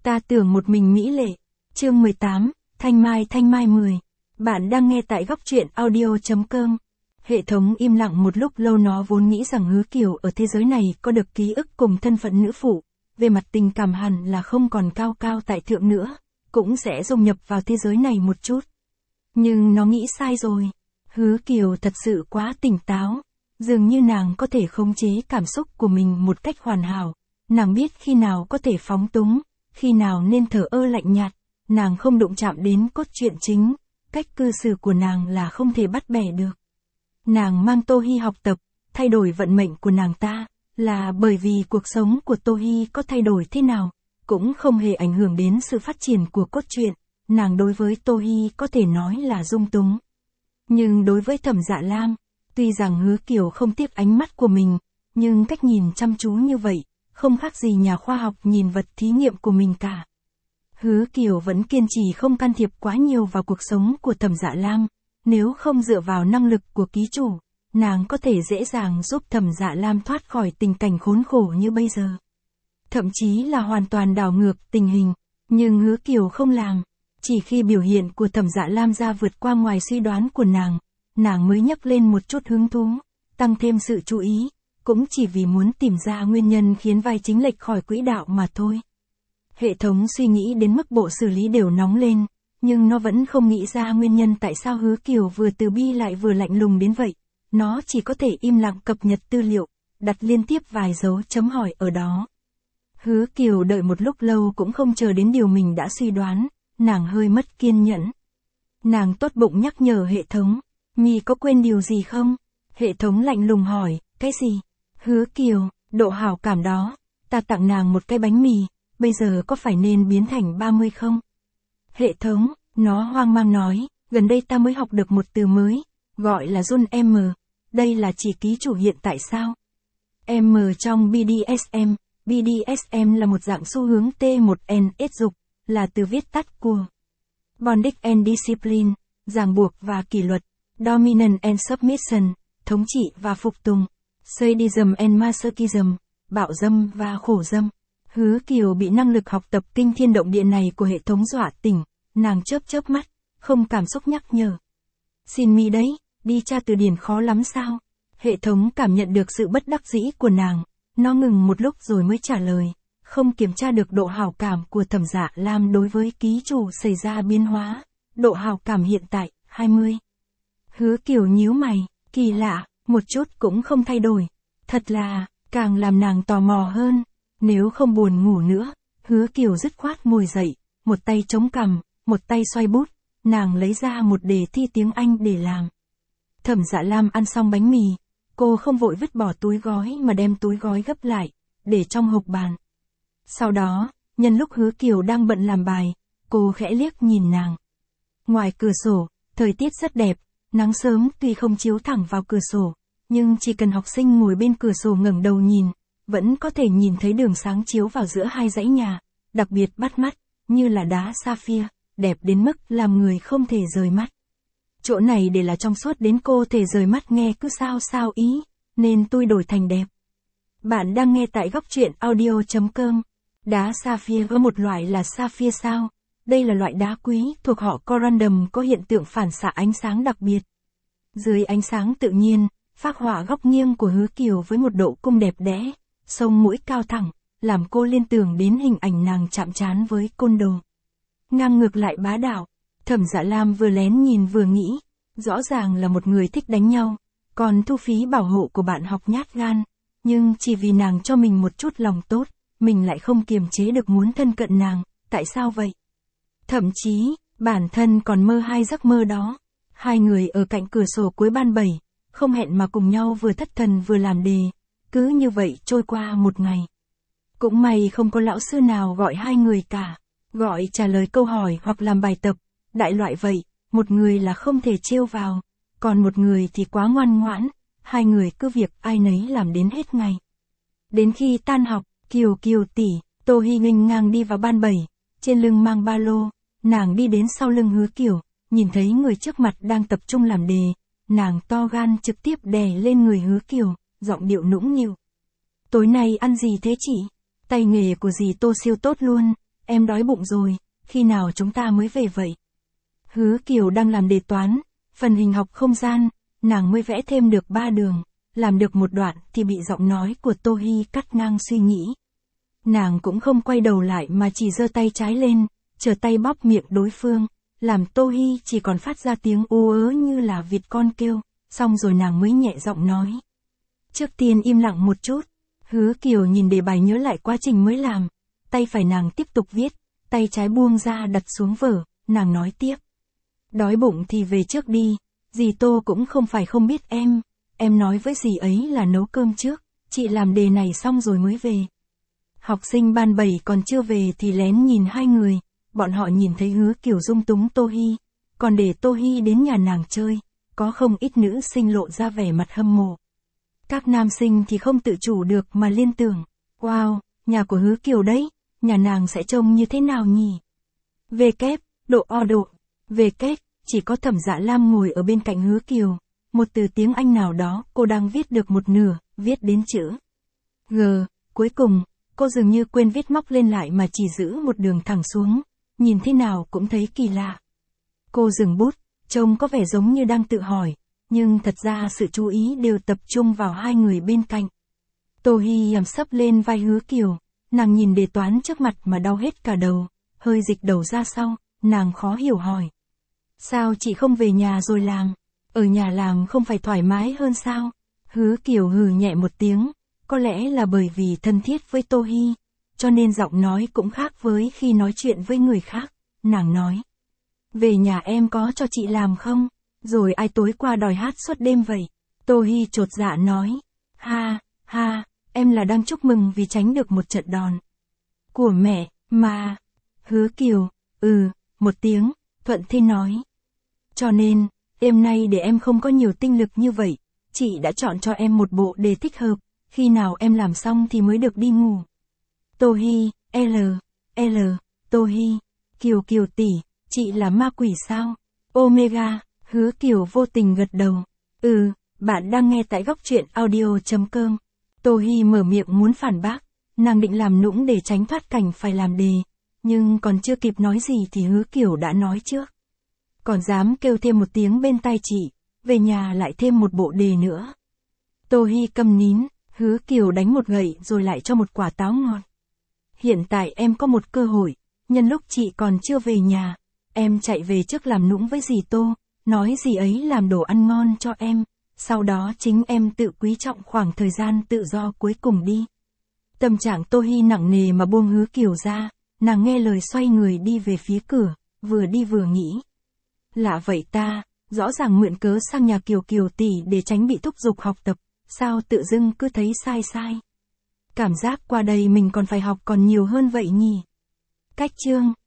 Ta tưởng một mình mỹ lệ. Chương 18, Thanh Mai 10. Bạn đang nghe tại góc truyện audio.com. Hệ thống im lặng một lúc lâu, nó vốn nghĩ rằng Hứa Kiều ở thế giới này có được ký ức cùng thân phận nữ phụ, về mặt tình cảm hẳn là không còn cao cao tại thượng nữa, cũng sẽ dung nhập vào thế giới này một chút. Nhưng nó nghĩ sai rồi. Hứa Kiều thật sự quá tỉnh táo, dường như nàng có thể khống chế cảm xúc của mình một cách hoàn hảo. Nàng biết khi nào có thể phóng túng, khi nào nên thờ ơ lạnh nhạt. Nàng không đụng chạm đến cốt truyện chính, cách cư xử của nàng là không thể bắt bẻ được. Nàng mang Tô Hi học tập, thay đổi vận mệnh của nàng ta, là bởi vì cuộc sống của Tô Hi có thay đổi thế nào, cũng không hề ảnh hưởng đến sự phát triển của cốt truyện. Nàng đối với Tô Hi có thể nói là dung túng. Nhưng đối với Thẩm Dạ Lam, tuy rằng Hứa Kiều không tiếc ánh mắt của mình, nhưng cách nhìn chăm chú như vậy, không khác gì nhà khoa học nhìn vật thí nghiệm của mình cả. Hứa Kiều vẫn kiên trì không can thiệp quá nhiều vào cuộc sống của Thẩm Dạ Lam, nếu không dựa vào năng lực của ký chủ, nàng có thể dễ dàng giúp Thẩm Dạ Lam thoát khỏi tình cảnh khốn khổ như bây giờ. Thậm chí là hoàn toàn đảo ngược tình hình, nhưng Hứa Kiều không làm, chỉ khi biểu hiện của Thẩm Dạ Lam ra vượt qua ngoài suy đoán của nàng mới nhấc lên một chút hứng thú, tăng thêm sự chú ý, cũng chỉ vì muốn tìm ra nguyên nhân khiến vai chính lệch khỏi quỹ đạo mà thôi. Hệ thống suy nghĩ đến mức bộ xử lý đều nóng lên, nhưng nó vẫn không nghĩ ra nguyên nhân tại sao Hứa Kiều vừa từ bi lại vừa lạnh lùng đến vậy. Nó chỉ có thể im lặng cập nhật tư liệu, đặt liên tiếp vài dấu chấm hỏi ở đó. Hứa Kiều đợi một lúc lâu cũng không chờ đến điều mình đã suy đoán, nàng hơi mất kiên nhẫn. Nàng tốt bụng nhắc nhở hệ thống, "Mi có quên điều gì không?" Hệ thống lạnh lùng hỏi, "Cái gì?" Hứa Kiều, "Độ hảo cảm đó, ta tặng nàng một cái bánh mì, bây giờ có phải nên biến thành 30 không?" Hệ thống, nó hoang mang nói, "Gần đây ta mới học được một từ mới, gọi là Jun M. Đây là chỉ ký chủ hiện tại sao?" M trong BDSM là một dạng xu hướng T1N dục, là từ viết tắt của Bondage and Discipline, ràng buộc và kỷ luật, Dominance and Submission, thống trị và phục tùng, Sadism and Masochism, bạo dâm và khổ dâm. Hứa Kiều bị năng lực học tập kinh thiên động địa này của hệ thống dọa tỉnh, nàng chớp mắt, không cảm xúc nhắc nhở. "Xin mi đấy, đi tra từ điển khó lắm sao?" Hệ thống cảm nhận được sự bất đắc dĩ của nàng, nó ngừng một lúc rồi mới trả lời, "Không kiểm tra được độ hảo cảm của Thẩm Dạ Lam đối với ký chủ xảy ra biến hóa, độ hảo cảm hiện tại, 20. Hứa Kiều nhíu mày, kỳ lạ, một chút cũng không thay đổi. Thật là, càng làm nàng tò mò hơn. Nếu không buồn ngủ nữa, Hứa Kiều dứt khoát ngồi dậy, một tay chống cằm, một tay xoay bút, nàng lấy ra một đề thi tiếng Anh để làm. Thẩm Dạ Lam ăn xong bánh mì, cô không vội vứt bỏ túi gói mà đem túi gói gấp lại, để trong hộc bàn. Sau đó, nhân lúc Hứa Kiều đang bận làm bài, cô khẽ liếc nhìn nàng. Ngoài cửa sổ, thời tiết rất đẹp, nắng sớm tuy không chiếu thẳng vào cửa sổ, nhưng chỉ cần học sinh ngồi bên cửa sổ ngẩng đầu nhìn, vẫn có thể nhìn thấy đường sáng chiếu vào giữa hai dãy nhà, đặc biệt bắt mắt, như là đá sapphire, đẹp đến mức làm người không thể rời mắt. Chỗ này để là trong suốt đến cô thể rời mắt nghe cứ sao ý, nên tôi đổi thành đẹp. Bạn đang nghe tại góc truyện audio.com. Đá sapphire có một loại là sapphire sao? Đây là loại đá quý thuộc họ corundum có hiện tượng phản xạ ánh sáng đặc biệt. Dưới ánh sáng tự nhiên, phác họa góc nghiêng của Hứa Kiều với một độ cung đẹp đẽ, sống mũi cao thẳng, làm cô liên tưởng đến hình ảnh nàng chạm trán với côn đồ. Ngang ngược lại bá đạo, Thẩm Dạ Lam vừa lén nhìn vừa nghĩ, rõ ràng là một người thích đánh nhau, còn thu phí bảo hộ của bạn học nhát gan, nhưng chỉ vì nàng cho mình một chút lòng tốt, mình lại không kiềm chế được muốn thân cận nàng, tại sao vậy? Thậm chí, bản thân còn mơ hai giấc mơ đó. Hai người ở cạnh cửa sổ cuối ban 7, không hẹn mà cùng nhau vừa thất thần vừa làm đề, cứ như vậy trôi qua một ngày. Cũng may không có lão sư nào gọi hai người cả, gọi trả lời câu hỏi hoặc làm bài tập, đại loại vậy, một người là không thể trêu vào, còn một người thì quá ngoan ngoãn, hai người cứ việc ai nấy làm đến hết ngày. Đến khi tan học, Kiều tỷ, Tô Hi nghênh ngang đi vào ban 7, trên lưng mang ba lô, nàng đi đến sau lưng Hứa Kiều, nhìn thấy người trước mặt đang tập trung làm đề, nàng to gan trực tiếp đè lên người Hứa Kiều, giọng điệu nũng nịu. "Tối nay ăn gì thế chị? Tay nghề của dì Tô siêu tốt luôn, em đói bụng rồi, khi nào chúng ta mới về vậy? Hứa Kiều đang làm đề toán, phần hình học không gian, nàng mới vẽ thêm được 3 đường, làm được một đoạn thì bị giọng nói của Tô Hi cắt ngang suy nghĩ. Nàng cũng không quay đầu lại mà chỉ giơ tay trái lên, chờ tay bóp miệng đối phương, làm Tô Hi chỉ còn phát ra tiếng ú ớ như là vịt con kêu, xong rồi nàng mới nhẹ giọng nói. Trước tiên im lặng một chút, Hứa Kiều nhìn đề bài nhớ lại quá trình mới làm, tay phải nàng tiếp tục viết, tay trái buông ra đặt xuống vở, nàng nói tiếp. Đói bụng thì về trước đi, dì Tô cũng không phải không biết em nói với dì ấy là nấu cơm trước, chị làm đề này xong rồi mới về. Học sinh ban 7 còn chưa về thì lén nhìn hai người, bọn họ nhìn thấy Hứa Kiều dung túng Tô Hi, còn để Tô Hi đến nhà nàng chơi, có không ít nữ sinh lộ ra vẻ mặt hâm mộ. Các nam sinh thì không tự chủ được mà liên tưởng, wow, nhà của Hứa Kiều đấy, nhà nàng sẽ trông như thế nào nhỉ? Về kép, độ o độ, về kép, chỉ có Thẩm Dạ Lam ngồi ở bên cạnh Hứa Kiều, một từ tiếng Anh nào đó cô đang viết được một nửa, viết đến chữ G, cuối cùng, cô dường như quên viết móc lên lại mà chỉ giữ một đường thẳng xuống, nhìn thế nào cũng thấy kỳ lạ. Cô dừng bút, trông có vẻ giống như đang tự hỏi, nhưng thật ra sự chú ý đều tập trung vào hai người bên cạnh. Tô Hi ẩm sấp lên vai Hứa Kiều, nàng nhìn đề toán trước mặt mà đau hết cả đầu, hơi dịch đầu ra sau, nàng khó hiểu hỏi. Sao chị không về nhà rồi làm? Ở nhà làm không phải thoải mái hơn sao? Hứa Kiều hừ nhẹ một tiếng, có lẽ là bởi vì thân thiết với Tô Hi, cho nên giọng nói cũng khác với khi nói chuyện với người khác, nàng nói. Về nhà em có cho chị làm không? Rồi ai tối qua đòi hát suốt đêm vậy? Tô Hi chột dạ nói. Ha, ha, em là đang chúc mừng vì tránh được một trận đòn của mẹ, mà. Hứa Kiều, một tiếng, thuận thế nói. Cho nên, đêm nay để em không có nhiều tinh lực như vậy, chị đã chọn cho em một bộ đề thích hợp, khi nào em làm xong thì mới được đi ngủ. Tô Hi, Tô Hi, Kiều Kiều tỷ, chị là ma quỷ sao? Omega, Hứa Kiều vô tình gật đầu. Bạn đang nghe tại góc truyện audio.com. Tô Hi mở miệng muốn phản bác, nàng định làm nũng để tránh thoát cảnh phải làm đề, nhưng còn chưa kịp nói gì thì Hứa Kiều đã nói trước. Còn dám kêu thêm một tiếng bên tai chị, về nhà lại thêm một bộ đề nữa. Tô Hi câm nín, Hứa Kiều đánh một gậy rồi lại cho một quả táo ngọt. Hiện tại em có một cơ hội, nhân lúc chị còn chưa về nhà, em chạy về trước làm nũng với dì Tô, nói dì ấy làm đồ ăn ngon cho em, sau đó chính em tự quý trọng khoảng thời gian tự do cuối cùng đi. Tâm trạng Tô Hi nặng nề mà buông Hứa Kiều ra, nàng nghe lời xoay người đi về phía cửa, vừa đi vừa nghĩ. Lạ vậy ta, rõ ràng mượn cớ sang nhà Kiều Kiều tỷ để tránh bị thúc giục học tập, sao tự dưng cứ thấy sai sai. Cảm giác qua đây mình còn phải học còn nhiều hơn vậy nhỉ. Cách chương